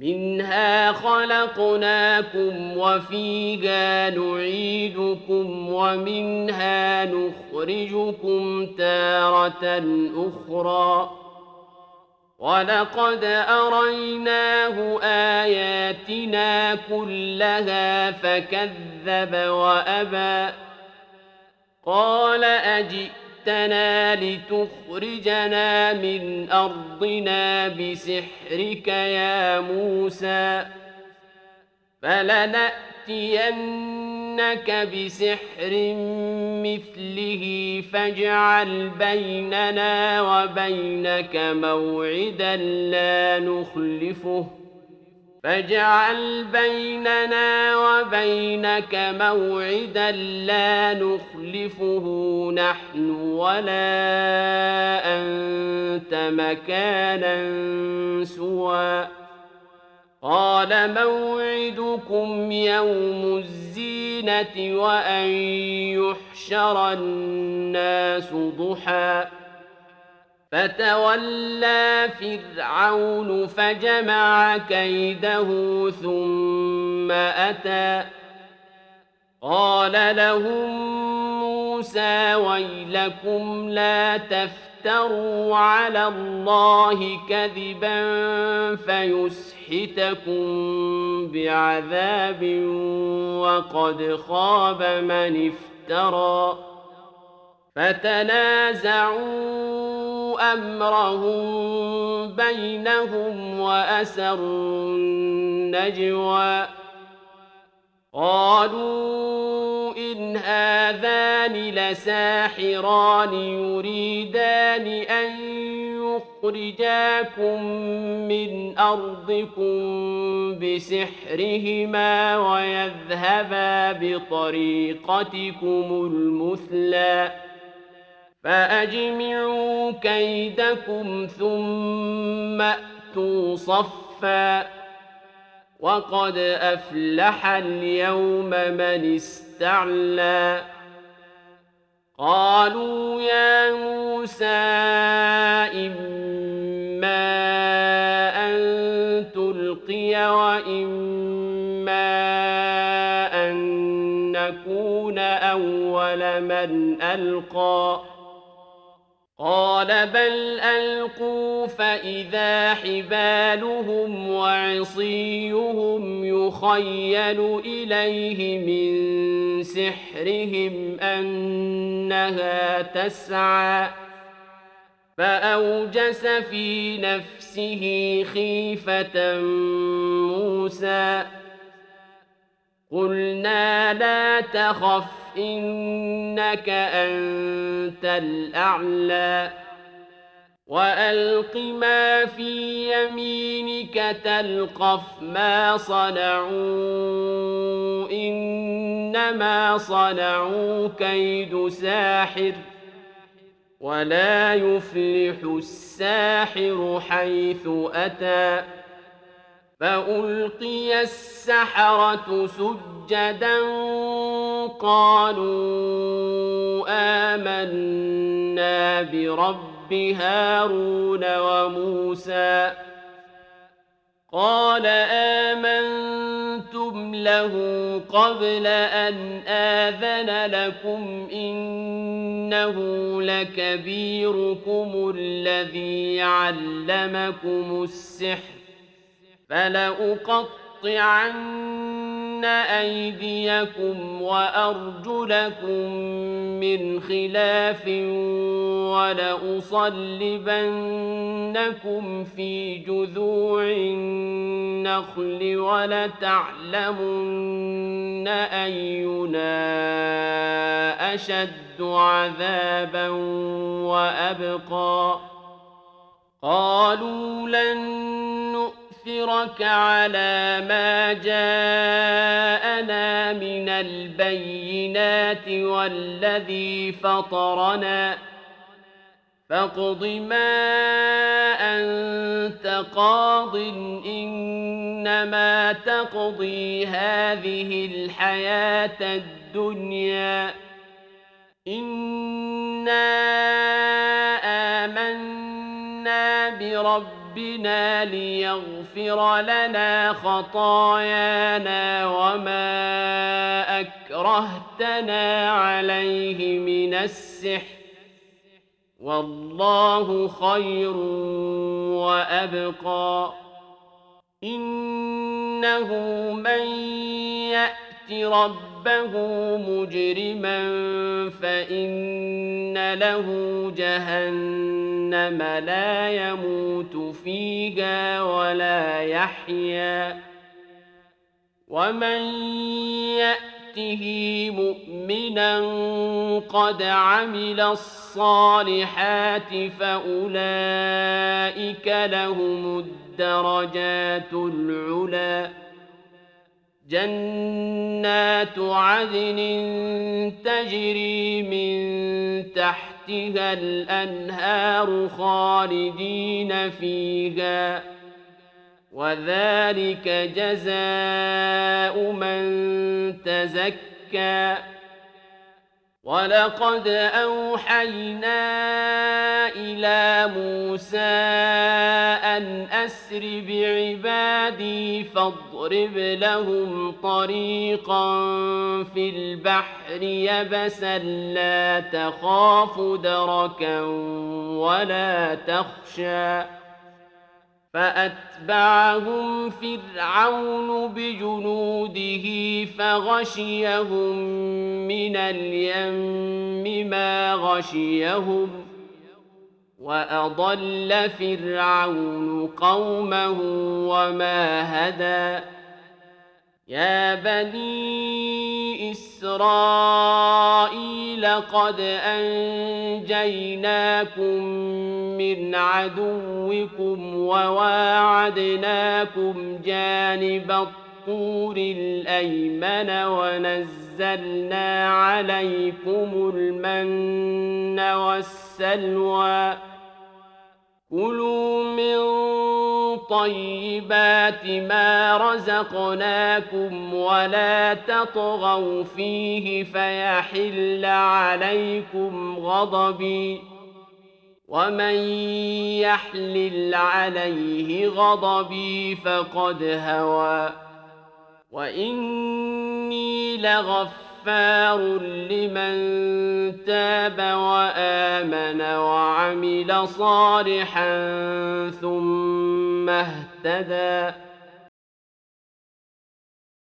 منها خلقناكم وفيها نعيدكم ومنها نخرجكم تارة أخرى ولقد أريناه آياتنا كلها فكذب وأبى قال أجئتنا لتخرجنا من أرضنا بسحرك يا موسى فلنأتينك بسحر مثله فاجعل بيننا وبينك موعدا لا نخلفه نحن ولا أنت مكانا سوى قال موعدكم يوم الزينة وأن يحشر الناس ضحى فتولى فرعون فجمع كيده ثم أتى قال لهم موسى ويلكم لا تفتروا على الله كذبا فيسحتكم بعذاب وقد خاب من افترى فتنازعوا أمرهم بينهم وأسروا النجوى قالوا إن هذان لساحران يريدان أن يخرجاكم من أرضكم بسحرهما ويذهبا بطريقتكم المثلى فأجمعوا كيدكم ثم أتوا صفا وقد أفلح اليوم من استعلى قالوا يا موسى إما أن تلقي وإما أن نكون أول من ألقى قال بل ألقوا فإذا حبالهم وعصيهم يخيل إليه من سحرهم أنها تسعى فأوجس في نفسه خيفة موسى قلنا لا تخف إنك أنت الأعلى وألق ما في يمينك تلقف ما صنعوا إنما صنعوا كيد ساحر ولا يفلح الساحر حيث أتى فألقي السحرة سجدا قالوا آمنا برب هارون وموسى قال آمنتم له قبل أن آذن لكم إنه لكبيركم الذي علمكم السحر فلأقطعن أيديكم وأرجلكم من خلاف ولأصلبنكم في جذوع النخل ولتعلمن أينا أشد عذابا وأبقى قالوا لن نؤثرك على ما جاءنا من البينات والذي فطرنا فاقض ما أنت قاض إنما تقضي هذه الحياة الدنيا إنا آمنا بربنا ربنا ليغفر لنا خطايانا وما أكرهتنا عليه من السحر والله خير وأبقى إنه من يأت ربه مجرما فإن له جهنم لا يموت فيها ولا يحيا ومن يأته مؤمنا قد عمل الصالحات فأولئك لهم الدرجات العلى جنات عدن تجري من تحتها الأنهار خالدين فيها وذلك جزاء من تزكى ولقد أوحينا إلى موسى أن أسر بعبادي فاضرب لهم طريقا في البحر يبسا لا تخاف دركا ولا تخشى فأتبعهم فرعون بجنوده فغشيهم من اليم ما غشيهم وأضل فرعون قومه وما هدى يا بني إسرائيل قد أنجيناكم من عدوكم وواعدناكم جانب الطور الأيمن ونزلنا عليكم المن والسلوى كلوا من طيبات ما رزقناكم ولا تطغوا فيه فيحل عليكم غضبي ومن يحلل عليه غضبي فقد هوى وإني لغفار لمن تاب وآمن وعمل صالحا ثم اهتدى